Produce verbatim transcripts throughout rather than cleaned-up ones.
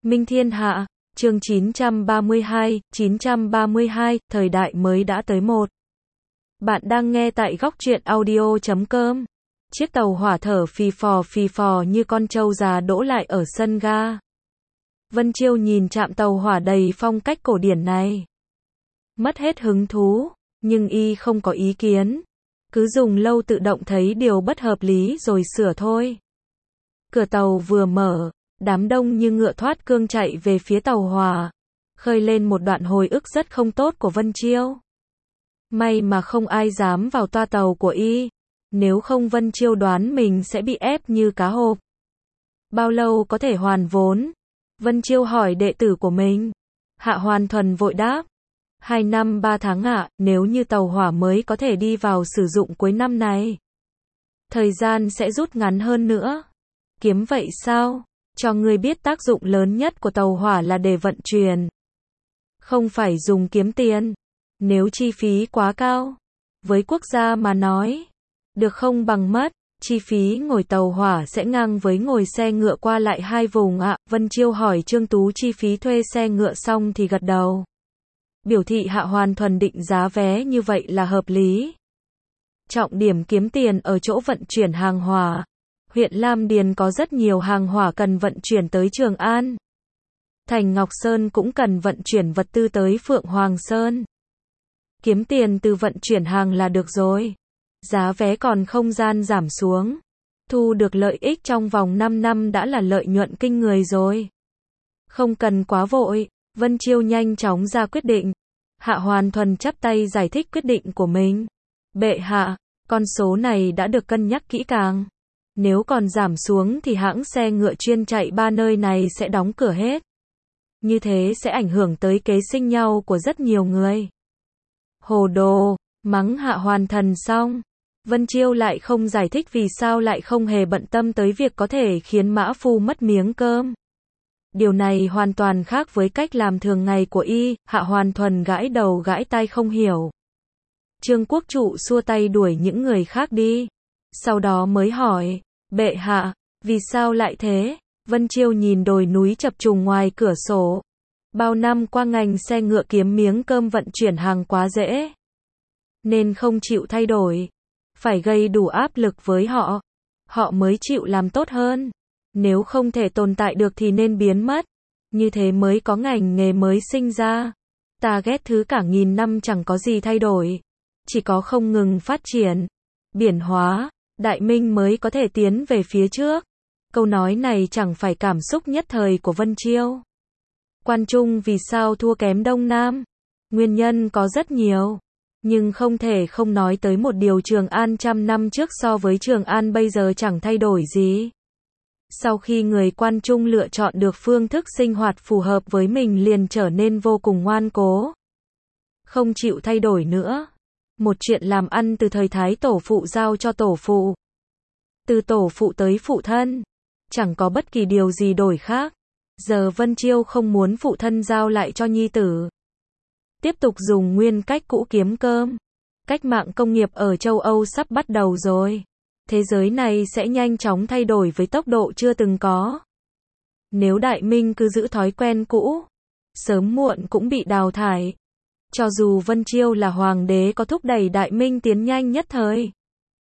Minh Thiên Hạ, chương chín trăm ba mươi hai, chín trăm ba mươi hai, thời đại mới đã tới một. Bạn đang nghe tại góc truyện audio chấm com. Chiếc tàu hỏa thở phì phò phì phò như con trâu già đỗ lại ở sân ga. Vân Chiêu nhìn trạm tàu hỏa đầy phong cách cổ điển này. Mất hết hứng thú, nhưng y không có ý kiến. Cứ dùng lâu tự động thấy điều bất hợp lý rồi sửa thôi. Cửa tàu vừa mở, đám đông như ngựa thoát cương chạy về phía tàu hỏa, khơi lên một đoạn hồi ức rất không tốt của Vân Chiêu. May mà không ai dám vào toa tàu của y, nếu không Vân Chiêu đoán mình sẽ bị ép như cá hộp. Bao lâu có thể hoàn vốn? Vân Chiêu hỏi đệ tử của mình. Hạ Hoàn Thuần vội đáp. Hai năm ba tháng ạ, nếu như tàu hỏa mới có thể đi vào sử dụng cuối năm này. Thời gian sẽ rút ngắn hơn nữa. Kiếm vậy sao? Cho ngươi biết tác dụng lớn nhất của tàu hỏa là để vận chuyển. Không phải dùng kiếm tiền. Nếu chi phí quá cao, với quốc gia mà nói, được không bằng mất. Chi phí ngồi tàu hỏa sẽ ngang với ngồi xe ngựa qua lại hai vùng ạ. À. Vân Chiêu hỏi Trương Tú chi phí thuê xe ngựa xong thì gật đầu. Biểu thị Hạ Hoàn Thuần định giá vé như vậy là hợp lý. Trọng điểm kiếm tiền ở chỗ vận chuyển hàng hóa. Huyện Lam Điền có rất nhiều hàng hóa cần vận chuyển tới Trường An. Thành Ngọc Sơn cũng cần vận chuyển vật tư tới Phượng Hoàng Sơn. Kiếm tiền từ vận chuyển hàng là được rồi. Giá vé còn không gian giảm xuống. Thu được lợi ích trong vòng năm năm đã là lợi nhuận kinh người rồi. Không cần quá vội. Vân Chiêu nhanh chóng ra quyết định. Hạ Hoàn Thuần chắp tay giải thích quyết định của mình. Bệ hạ, con số này đã được cân nhắc kỹ càng. Nếu còn giảm xuống thì hãng xe ngựa chuyên chạy ba nơi này sẽ đóng cửa hết. Như thế sẽ ảnh hưởng tới kế sinh nhau của rất nhiều người. Hồ đồ, mắng Hạ Hoàn Thuần xong. Vân Chiêu lại không giải thích vì sao lại không hề bận tâm tới việc có thể khiến Mã Phu mất miếng cơm. Điều này hoàn toàn khác với cách làm thường ngày của y. Hạ Hoàn Thuần gãi đầu gãi tai không hiểu. Trương Quốc Trụ xua tay đuổi những người khác đi. Sau đó mới hỏi, bệ hạ, vì sao lại thế? Vân Chiêu nhìn đồi núi chập trùng ngoài cửa sổ. Bao năm qua ngành xe ngựa kiếm miếng cơm vận chuyển hàng quá dễ, nên không chịu thay đổi. Phải gây đủ áp lực với họ, họ mới chịu làm tốt hơn. Nếu không thể tồn tại được thì nên biến mất. Như thế mới có ngành nghề mới sinh ra. Ta ghét thứ cả nghìn năm chẳng có gì thay đổi. Chỉ có không ngừng phát triển, biển hóa, Đại Minh mới có thể tiến về phía trước. Câu nói này chẳng phải cảm xúc nhất thời của Vân Chiêu. Quan Trung vì sao thua kém Đông Nam? Nguyên nhân có rất nhiều. Nhưng không thể không nói tới một điều, Trường An trăm năm trước so với Trường An bây giờ chẳng thay đổi gì. Sau khi người Quan Trung lựa chọn được phương thức sinh hoạt phù hợp với mình liền trở nên vô cùng ngoan cố. Không chịu thay đổi nữa. Một chuyện làm ăn từ thời Thái Tổ phụ giao cho Tổ phụ. Từ Tổ phụ tới phụ thân. Chẳng có bất kỳ điều gì đổi khác. Giờ Vân Chiêu không muốn phụ thân giao lại cho nhi tử. Tiếp tục dùng nguyên cách cũ kiếm cơm. Cách mạng công nghiệp ở châu Âu sắp bắt đầu rồi. Thế giới này sẽ nhanh chóng thay đổi với tốc độ chưa từng có. Nếu Đại Minh cứ giữ thói quen cũ, sớm muộn cũng bị đào thải. Cho dù Vân Chiêu là hoàng đế có thúc đẩy Đại Minh tiến nhanh nhất thời,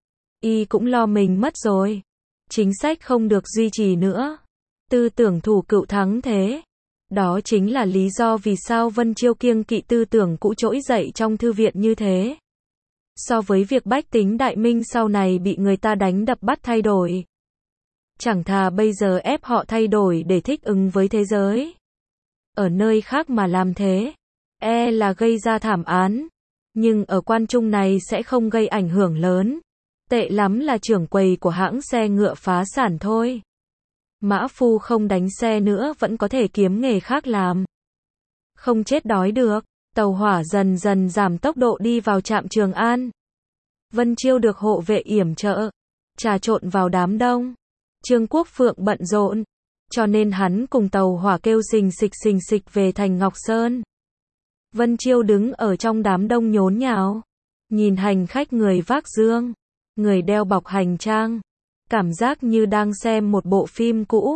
y cũng lo mình mất rồi. Chính sách không được duy trì nữa. Tư tưởng thủ cựu thắng thế. Đó chính là lý do vì sao Vân Chiêu kiêng kỵ tư tưởng cũ trỗi dậy trong thư viện như thế. So với việc bách tính Đại Minh sau này bị người ta đánh đập bắt thay đổi, chẳng thà bây giờ ép họ thay đổi để thích ứng với thế giới. Ở nơi khác mà làm thế, e là gây ra thảm án. Nhưng ở Quan Trung này sẽ không gây ảnh hưởng lớn. Tệ lắm là trưởng quầy của hãng xe ngựa phá sản thôi. Mã Phu không đánh xe nữa vẫn có thể kiếm nghề khác làm. Không chết đói được. Tàu hỏa dần dần giảm tốc độ đi vào trạm Trường An. Vân Chiêu được hộ vệ yểm trợ, trà trộn vào đám đông. Trương Quốc Phượng bận rộn, cho nên hắn cùng tàu hỏa kêu xình xịch xình xịch về thành Ngọc Sơn. Vân Chiêu đứng ở trong đám đông nhốn nháo, nhìn hành khách người vác dương, người đeo bọc hành trang, cảm giác như đang xem một bộ phim cũ.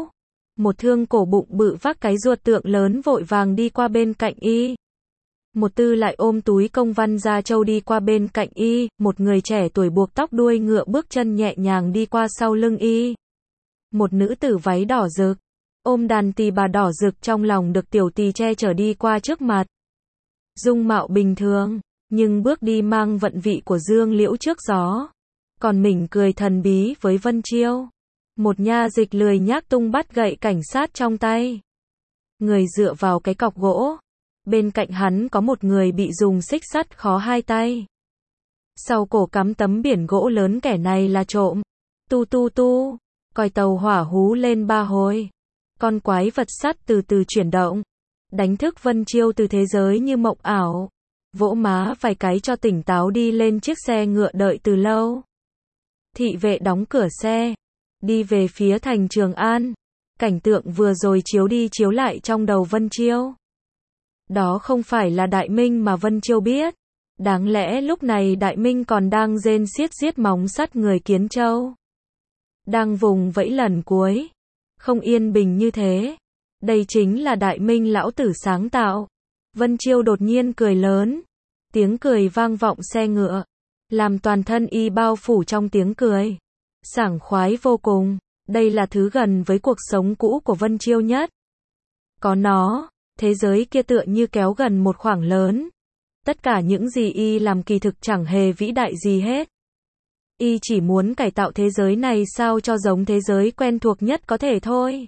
Một thương cổ bụng bự vác cái ruột tượng lớn vội vàng đi qua bên cạnh y. Một tư lại ôm túi công văn da trâu đi qua bên cạnh y, một người trẻ tuổi buộc tóc đuôi ngựa bước chân nhẹ nhàng đi qua sau lưng y. Một nữ tử váy đỏ rực, ôm đàn tỳ bà đỏ rực trong lòng được tiểu tỳ che chở đi qua trước mặt. Dung mạo bình thường, nhưng bước đi mang vận vị của dương liễu trước gió. Còn mỉm cười thần bí với Vân Chiêu. Một nha dịch lười nhác tung bắt gậy cảnh sát trong tay. Người dựa vào cái cọc gỗ. Bên cạnh hắn có một người bị dùng xích sắt khó hai tay. Sau cổ cắm tấm biển gỗ lớn, kẻ này là trộm. Tu tu tu, còi tàu hỏa hú lên ba hồi. Con quái vật sắt từ từ chuyển động, đánh thức Vân Chiêu từ thế giới như mộng ảo. Vỗ má vài cái cho tỉnh táo đi lên chiếc xe ngựa đợi từ lâu. Thị vệ đóng cửa xe, đi về phía thành Trường An. Cảnh tượng vừa rồi chiếu đi chiếu lại trong đầu Vân Chiêu. Đó không phải là Đại Minh mà Vân Chiêu biết. Đáng lẽ lúc này Đại Minh còn đang rên xiết giết móng sắt người Kiến Châu. Đang vùng vẫy lần cuối. Không yên bình như thế. Đây chính là Đại Minh lão tử sáng tạo. Vân Chiêu đột nhiên cười lớn. Tiếng cười vang vọng xe ngựa, làm toàn thân y bao phủ trong tiếng cười. Sảng khoái vô cùng. Đây là thứ gần với cuộc sống cũ của Vân Chiêu nhất. Có nó, thế giới kia tựa như kéo gần một khoảng lớn. Tất cả những gì y làm kỳ thực chẳng hề vĩ đại gì hết. Y chỉ muốn cải tạo thế giới này sao cho giống thế giới quen thuộc nhất có thể thôi.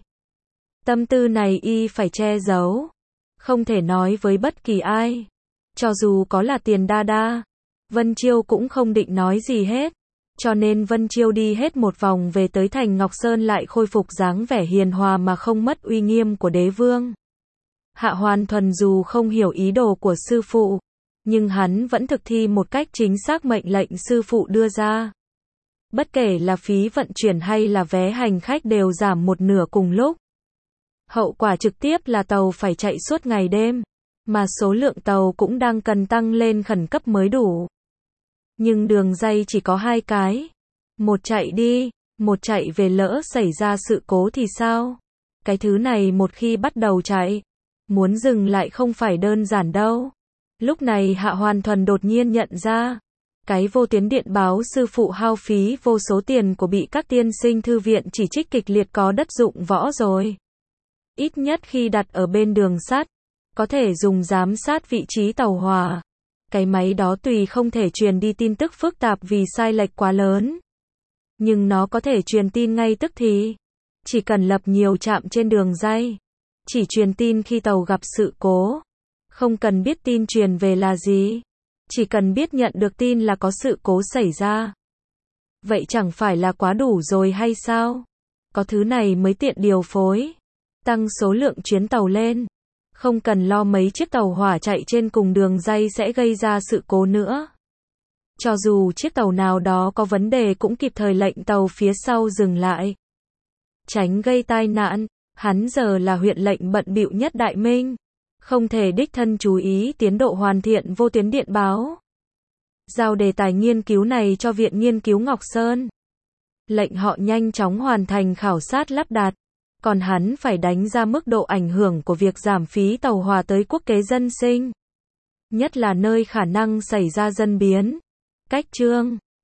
Tâm tư này y phải che giấu. Không thể nói với bất kỳ ai. Cho dù có là Tiền Đa Đa, Vân Chiêu cũng không định nói gì hết. Cho nên Vân Chiêu đi hết một vòng về tới thành Ngọc Sơn lại khôi phục dáng vẻ hiền hòa mà không mất uy nghiêm của đế vương. Hạ Hoàn Thuần dù không hiểu ý đồ của sư phụ, nhưng hắn vẫn thực thi một cách chính xác mệnh lệnh sư phụ đưa ra. Bất kể là phí vận chuyển hay là vé hành khách đều giảm một nửa cùng lúc. Hậu quả trực tiếp là tàu phải chạy suốt ngày đêm, mà số lượng tàu cũng đang cần tăng lên khẩn cấp mới đủ. Nhưng đường ray chỉ có hai cái. Một chạy đi, một chạy về, lỡ xảy ra sự cố thì sao? Cái thứ này một khi bắt đầu chạy, muốn dừng lại không phải đơn giản đâu. Lúc này Hạ Hoàn Thuần đột nhiên nhận ra, cái vô tuyến điện báo sư phụ hao phí vô số tiền của bị các tiên sinh thư viện chỉ trích kịch liệt có đất dụng võ rồi. Ít nhất khi đặt ở bên đường sắt, có thể dùng giám sát vị trí tàu hỏa. Cái máy đó tùy không thể truyền đi tin tức phức tạp vì sai lệch quá lớn. Nhưng nó có thể truyền tin ngay tức thì. Chỉ cần lập nhiều trạm trên đường ray. Chỉ truyền tin khi tàu gặp sự cố. Không cần biết tin truyền về là gì. Chỉ cần biết nhận được tin là có sự cố xảy ra. Vậy chẳng phải là quá đủ rồi hay sao? Có thứ này mới tiện điều phối. Tăng số lượng chuyến tàu lên. Không cần lo mấy chiếc tàu hỏa chạy trên cùng đường ray sẽ gây ra sự cố nữa. Cho dù chiếc tàu nào đó có vấn đề cũng kịp thời lệnh tàu phía sau dừng lại. Tránh gây tai nạn, hắn giờ là huyện lệnh bận bịu nhất Đại Minh. Không thể đích thân chú ý tiến độ hoàn thiện vô tuyến điện báo. Giao đề tài nghiên cứu này cho Viện Nghiên cứu Ngọc Sơn. Lệnh họ nhanh chóng hoàn thành khảo sát lắp đặt. Còn hắn phải đánh ra mức độ ảnh hưởng của việc giảm phí tàu hỏa tới quốc kế dân sinh. Nhất là nơi khả năng xảy ra dân biến. Cách chương